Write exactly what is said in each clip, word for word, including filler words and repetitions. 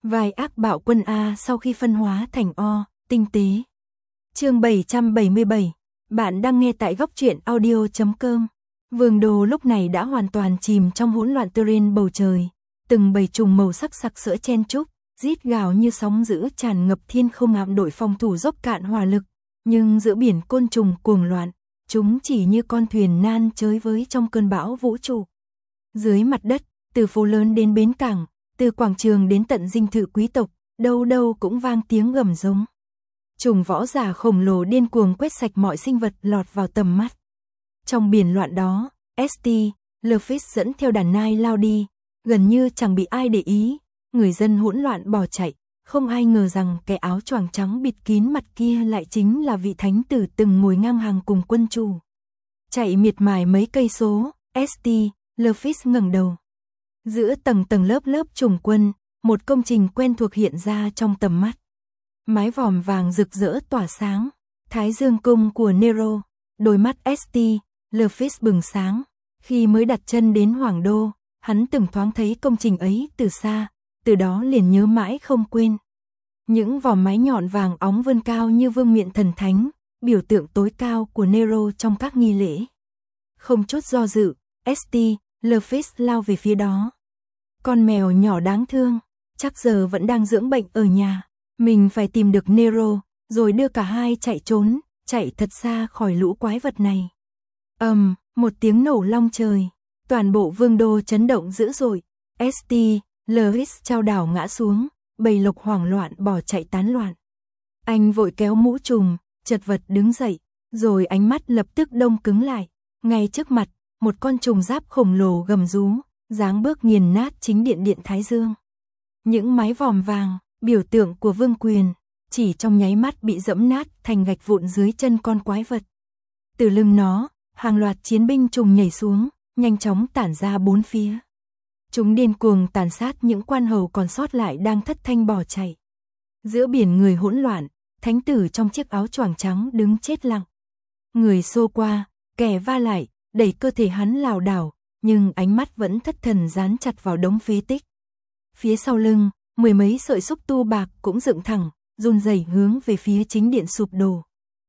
Vai ác bạo quân A sau khi phân hóa thành O, tinh tế. Chương bảy trăm bảy mươi bảy. Bạn đang nghe tại góc truyện audio chấm com. Vương đô lúc này đã hoàn toàn chìm trong hỗn loạn terrain bầu trời. Từng bầy trùng màu sắc sặc sỡ chen chúc, rít gào như sóng dữ tràn ngập thiên không, ám đội phòng thủ dốc cạn hỏa lực. Nhưng giữa biển côn trùng cuồng loạn, chúng chỉ như con thuyền nan chới với trong cơn bão vũ trụ. Dưới mặt đất, từ phố lớn đến bến cảng, từ quảng trường đến tận dinh thự quý tộc, đâu đâu cũng vang tiếng gầm giống. Trùng võ giả khổng lồ điên cuồng quét sạch mọi sinh vật lọt vào tầm mắt. Trong biển loạn đó, ét tê, Luffy dẫn theo đàn nai lao đi, gần như chẳng bị ai để ý, người dân hỗn loạn bỏ chạy, không ai ngờ rằng cái áo choàng trắng bịt kín mặt kia lại chính là vị thánh tử từng ngồi ngang hàng cùng quân chủ. Chạy miệt mài mấy cây số, ét tê, Luffy ngẩng đầu. Giữa tầng tầng lớp lớp trùng quân, một công trình quen thuộc hiện ra trong tầm mắt. Mái vòm vàng rực rỡ tỏa sáng, Thái Dương cung của Nero, đôi mắt ét tê, Luffy bừng sáng. Khi mới đặt chân đến Hoàng Đô, hắn từng thoáng thấy công trình ấy từ xa, từ đó liền nhớ mãi không quên. Những vòm mái nhọn vàng óng vươn cao như vương miện thần thánh, biểu tượng tối cao của Nero trong các nghi lễ. Không chút do dự, ét tê, Luffy lao về phía đó. Con mèo nhỏ đáng thương, chắc giờ vẫn đang dưỡng bệnh ở nhà. Mình phải tìm được Nero, rồi đưa cả hai chạy trốn, chạy thật xa khỏi lũ quái vật này. Ầm, um, một tiếng nổ long trời, toàn bộ vương đô chấn động dữ dội. ét tê, Luffy chao đảo ngã xuống, bầy lộc hoảng loạn bỏ chạy tán loạn. Anh vội kéo mũ trùm, chật vật đứng dậy, rồi ánh mắt lập tức đông cứng lại. Ngay trước mặt, một con trùng giáp khổng lồ gầm rú, dáng bước nghiền nát chính điện điện Thái Dương. Những mái vòm vàng, biểu tượng của vương quyền, chỉ trong nháy mắt bị dẫm nát thành gạch vụn dưới chân con quái vật. Từ lưng nó, hàng loạt chiến binh trùng nhảy xuống, nhanh chóng tản ra bốn phía. Chúng điên cuồng tàn sát những quan hầu còn sót lại đang thất thanh bỏ chạy. Giữa biển người hỗn loạn, thánh tử trong chiếc áo choàng trắng đứng chết lặng. Người xô qua, kẻ va lại, đẩy cơ thể hắn lảo đảo, nhưng ánh mắt vẫn thất thần dán chặt vào đống phế tích. Phía sau lưng, mười mấy sợi xúc tu bạc cũng dựng thẳng, run rẩy hướng về phía chính điện sụp đổ.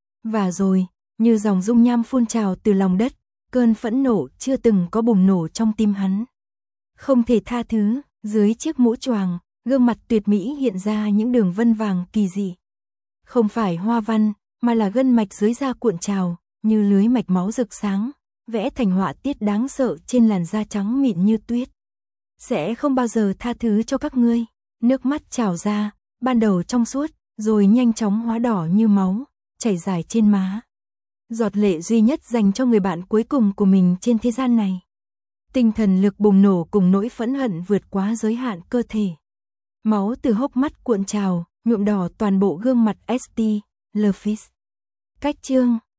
Và rồi, như dòng dung nham phun trào từ lòng đất, cơn phẫn nộ chưa từng có bùng nổ trong tim hắn. Không thể tha thứ, dưới chiếc mũ choàng, gương mặt tuyệt mỹ hiện ra những đường vân vàng kỳ dị. Không phải hoa văn, mà là gân mạch dưới da cuộn trào, như lưới mạch máu rực sáng, vẽ thành họa tiết đáng sợ trên làn da trắng mịn như tuyết. Sẽ không bao giờ tha thứ cho các ngươi. Nước mắt trào ra, ban đầu trong suốt, rồi nhanh chóng hóa đỏ như máu, chảy dài trên má. Giọt lệ duy nhất dành cho người bạn cuối cùng của mình trên thế gian này. Tinh thần lực bùng nổ cùng nỗi phẫn hận vượt quá giới hạn cơ thể. Máu từ hốc mắt cuộn trào, nhuộm đỏ toàn bộ gương mặt ét tê, Luffy. Cách chương